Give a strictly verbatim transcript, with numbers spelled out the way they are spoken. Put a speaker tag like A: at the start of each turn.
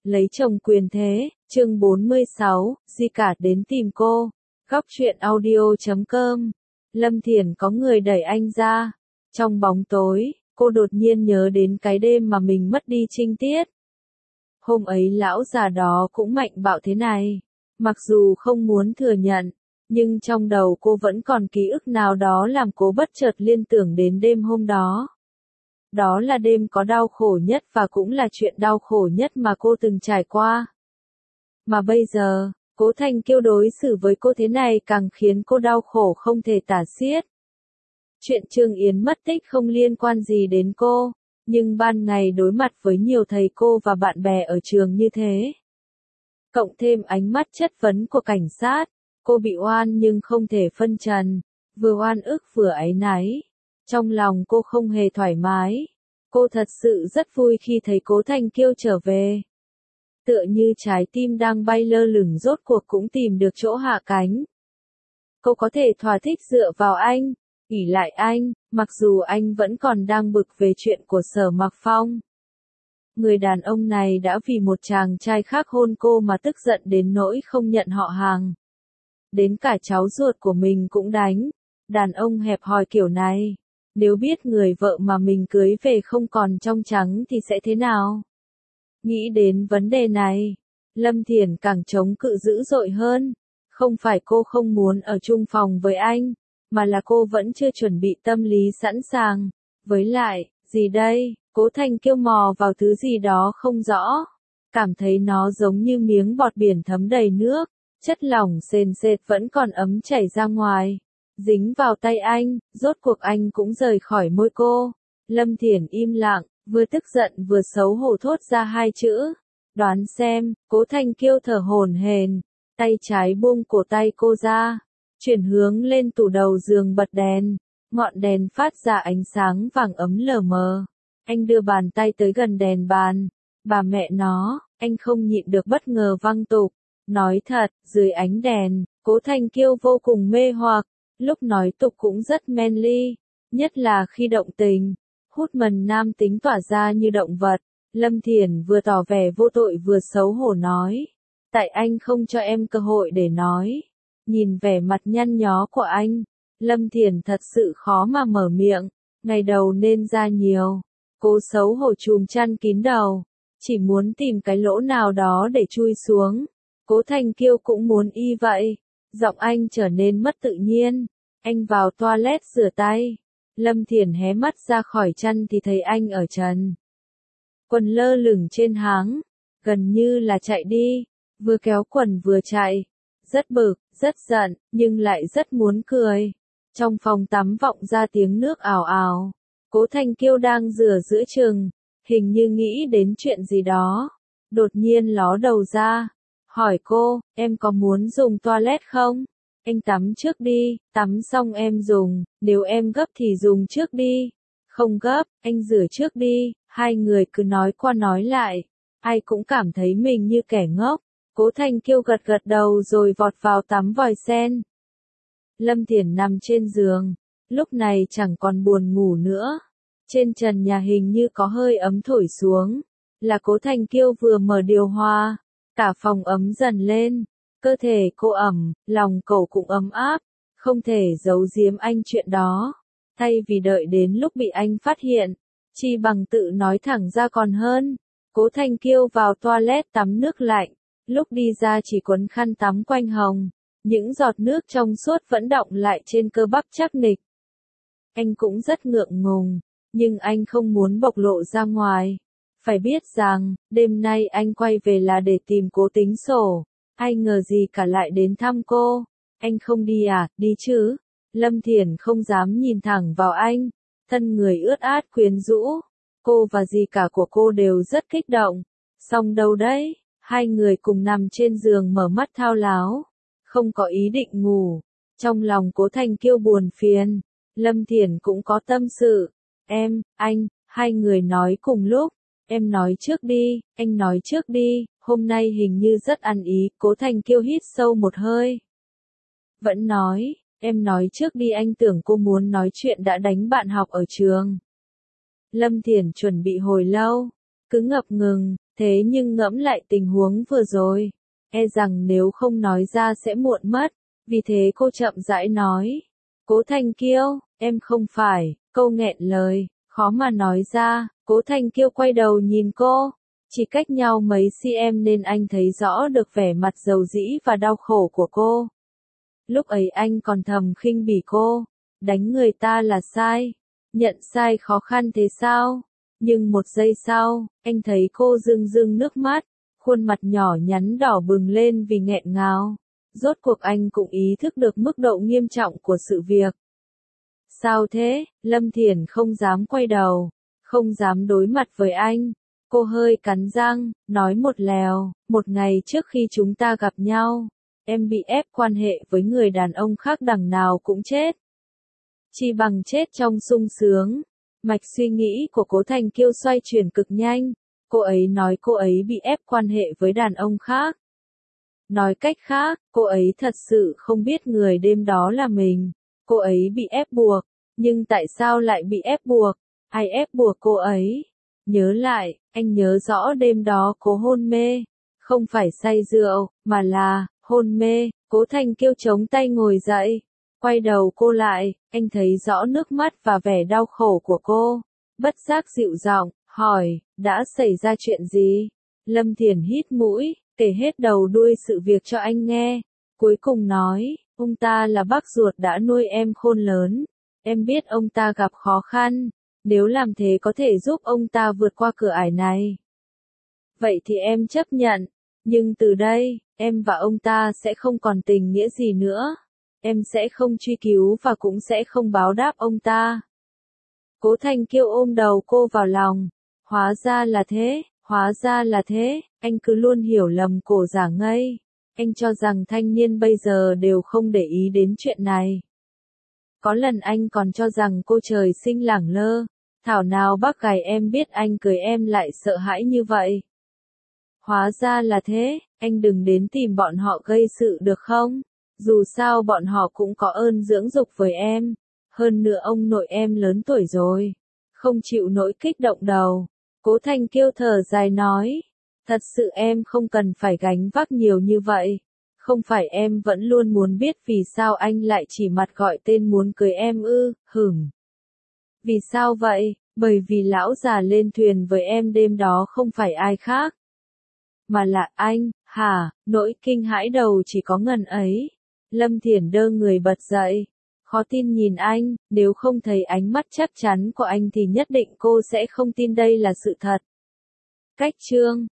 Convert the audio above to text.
A: Lấy chồng quyền thế, chương bốn mươi sáu, Di cả đến tìm cô. Góc truyện audio chấm com. Lâm Thiển có người đẩy anh ra. Trong bóng tối, cô đột nhiên nhớ đến cái đêm mà mình mất đi trinh tiết. Hôm ấy lão già đó cũng mạnh bạo thế này. Mặc dù không muốn thừa nhận, nhưng trong đầu cô vẫn còn ký ức nào đó làm cô bất chợt liên tưởng đến đêm hôm đó. Đó là đêm có đau khổ nhất và cũng là chuyện đau khổ nhất mà cô từng trải qua. Mà bây giờ, Cố Thanh Kiêu đối xử với cô thế này càng khiến cô đau khổ không thể tả xiết. Chuyện Trương Yến mất tích không liên quan gì đến cô, nhưng ban ngày đối mặt với nhiều thầy cô và bạn bè ở trường như thế. Cộng thêm ánh mắt chất vấn của cảnh sát, cô bị oan nhưng không thể phân trần, vừa oan ức vừa áy náy. Trong lòng cô không hề thoải mái. Cô thật sự rất vui khi thấy Cố Thanh Kiêu trở về. Tựa như trái tim đang bay lơ lửng rốt cuộc cũng tìm được chỗ hạ cánh. Cô có thể thỏa thích dựa vào anh, ỷ lại anh, mặc dù anh vẫn còn đang bực về chuyện của Sở Mặc Phong. Người đàn ông này đã vì một chàng trai khác hôn cô mà tức giận đến nỗi không nhận họ hàng. Đến cả cháu ruột của mình cũng đánh. Đàn ông hẹp hòi kiểu này, nếu biết người vợ mà mình cưới về không còn trong trắng thì sẽ thế nào? Nghĩ đến vấn đề này, Lâm Thiển càng chống cự dữ dội hơn. Không phải cô không muốn ở chung phòng với anh, mà là cô vẫn chưa chuẩn bị tâm lý sẵn sàng. Với lại, gì đây? Cố Thanh Kiêu mò vào thứ gì đó không rõ. Cảm thấy nó giống như miếng bọt biển thấm đầy nước, chất lỏng sền sệt vẫn còn ấm chảy ra ngoài. Dính vào tay anh, rốt cuộc anh cũng rời khỏi môi cô. Lâm Thiển im lặng, vừa tức giận vừa xấu hổ thốt ra hai chữ. Đoán xem, Cố Thanh Kiêu thở hổn hển, tay trái buông cổ tay cô ra, chuyển hướng lên tủ đầu giường bật đèn. Ngọn đèn phát ra ánh sáng vàng ấm lờ mờ. Anh đưa bàn tay tới gần đèn bàn. Bà mẹ nó, anh không nhịn được bất ngờ văng tục. Nói thật, dưới ánh đèn, Cố Thanh Kiêu vô cùng mê hoặc. Lúc nói tục cũng rất manly, nhất là khi động tình, hút mần nam tính tỏa ra như động vật. Lâm Thiển vừa tỏ vẻ vô tội vừa xấu hổ nói, tại anh không cho em cơ hội để nói. Nhìn vẻ mặt nhăn nhó của anh, Lâm Thiển thật sự khó mà mở miệng, ngày đầu nên ra nhiều. Cô xấu hổ chùm chăn kín đầu, chỉ muốn tìm cái lỗ nào đó để chui xuống. Cố Thanh Kiêu cũng muốn y vậy. Giọng anh trở nên mất tự nhiên. Anh vào toilet rửa tay. Lâm Thiển hé mắt ra khỏi chăn thì thấy anh ở trần. Quần lơ lửng trên háng. Gần như là chạy đi. Vừa kéo quần vừa chạy. Rất bực, rất giận, nhưng lại rất muốn cười. Trong phòng tắm vọng ra tiếng nước ào ào. Cố Thanh Kiêu đang rửa giữa chừng. Hình như nghĩ đến chuyện gì đó. Đột nhiên ló đầu ra. Hỏi cô, em có muốn dùng toilet không? Anh tắm trước đi, tắm xong em dùng, nếu em gấp thì dùng trước đi. Không gấp, anh rửa trước đi. Hai người cứ nói qua nói lại. Ai cũng cảm thấy mình như kẻ ngốc. Cố Thanh Kiêu gật gật đầu rồi vọt vào tắm vòi sen. Lâm Thiển nằm trên giường. Lúc này chẳng còn buồn ngủ nữa. Trên trần nhà hình như có hơi ấm thổi xuống. Là Cố Thanh Kiêu vừa mở điều hòa. Cả phòng ấm dần lên, cơ thể cô ẩm, lòng cậu cũng ấm áp, không thể giấu giếm anh chuyện đó. Thay vì đợi đến lúc bị anh phát hiện, chi bằng tự nói thẳng ra còn hơn. Cố Thanh Kiêu vào toilet tắm nước lạnh, lúc đi ra chỉ quấn khăn tắm quanh hồng, những giọt nước trong suốt vẫn đọng lại trên cơ bắp chắc nịch. Anh cũng rất ngượng ngùng, nhưng anh không muốn bộc lộ ra ngoài. Phải biết rằng, đêm nay anh quay về là để tìm Cố tính sổ. Ai ngờ gì cả lại đến thăm cô. Anh không đi à, đi chứ? Lâm Thiển không dám nhìn thẳng vào anh. Thân người ướt át quyến rũ. Cô và dì cả của cô đều rất kích động. Xong đâu đấy? Hai người cùng nằm trên giường mở mắt thao láo. Không có ý định ngủ. Trong lòng Cố Thanh Kiêu buồn phiền. Lâm Thiển cũng có tâm sự. Em, anh, hai người nói cùng lúc. Em nói trước đi, anh nói trước đi, hôm nay hình như rất ăn ý. Cố Thanh Kiêu hít sâu một hơi. Vẫn nói, em nói trước đi, anh tưởng cô muốn nói chuyện đã đánh bạn học ở trường. Lâm Thiển chuẩn bị hồi lâu, cứ ngập ngừng, thế nhưng ngẫm lại tình huống vừa rồi, e rằng nếu không nói ra sẽ muộn mất, vì thế cô chậm rãi nói. Cố Thanh Kiêu, em không phải, câu nghẹn lời, khó mà nói ra, Cố Thanh Kiêu quay đầu nhìn cô, chỉ cách nhau mấy cm nên anh thấy rõ được vẻ mặt dầu dĩ và đau khổ của cô. Lúc ấy anh còn thầm khinh bỉ cô, đánh người ta là sai, nhận sai khó khăn thế sao? Nhưng một giây sau, anh thấy cô rưng rưng nước mắt, khuôn mặt nhỏ nhắn đỏ bừng lên vì nghẹn ngào. Rốt cuộc anh cũng ý thức được mức độ nghiêm trọng của sự việc. Sao thế? Lâm Thiển không dám quay đầu, không dám đối mặt với anh. Cô hơi cắn răng, nói một lèo, một ngày trước khi chúng ta gặp nhau, em bị ép quan hệ với người đàn ông khác đằng nào cũng chết. Chỉ bằng chết trong sung sướng. Mạch suy nghĩ của Cố Thanh Kiêu xoay chuyển cực nhanh, cô ấy nói cô ấy bị ép quan hệ với đàn ông khác. Nói cách khác, cô ấy thật sự không biết người đêm đó là mình, cô ấy bị ép buộc, nhưng tại sao lại bị ép buộc, ai ép buộc cô ấy? Nhớ lại, anh nhớ rõ đêm đó cô hôn mê, không phải say rượu, mà là, hôn mê. Cố Thanh Kiêu chống tay ngồi dậy, quay đầu cô lại, anh thấy rõ nước mắt và vẻ đau khổ của cô, bất giác dịu giọng, hỏi, đã xảy ra chuyện gì? Lâm Thiển hít mũi, kể hết đầu đuôi sự việc cho anh nghe, cuối cùng nói, ông ta là bác ruột đã nuôi em khôn lớn, em biết ông ta gặp khó khăn, nếu làm thế có thể giúp ông ta vượt qua cửa ải này. Vậy thì em chấp nhận, nhưng từ đây, em và ông ta sẽ không còn tình nghĩa gì nữa, em sẽ không truy cứu và cũng sẽ không báo đáp ông ta. Cố Thanh Kiêu ôm đầu cô vào lòng, hóa ra là thế, hóa ra là thế, anh cứ luôn hiểu lầm cổ giả ngây, anh cho rằng thanh niên bây giờ đều không để ý đến chuyện này. Có lần anh còn cho rằng cô trời sinh lẳng lơ, thảo nào bác gái em biết anh cười em lại sợ hãi như vậy. Hóa ra là thế, anh đừng đến tìm bọn họ gây sự được không? Dù sao bọn họ cũng có ơn dưỡng dục với em, hơn nữa ông nội em lớn tuổi rồi, không chịu nổi kích động đầu. Cố Thanh Kiêu thở dài nói, thật sự em không cần phải gánh vác nhiều như vậy, không phải em vẫn luôn muốn biết vì sao anh lại chỉ mặt gọi tên muốn cưới em ư, hửng. Vì sao vậy? Bởi vì lão già lên thuyền với em đêm đó không phải ai khác, mà là anh, hả? Nỗi kinh hãi đầu chỉ có ngần ấy. Lâm Thiển đơ người bật dậy, khó tin nhìn anh, nếu không thấy ánh mắt chắc chắn của anh thì nhất định cô sẽ không tin đây là sự thật. Cách chương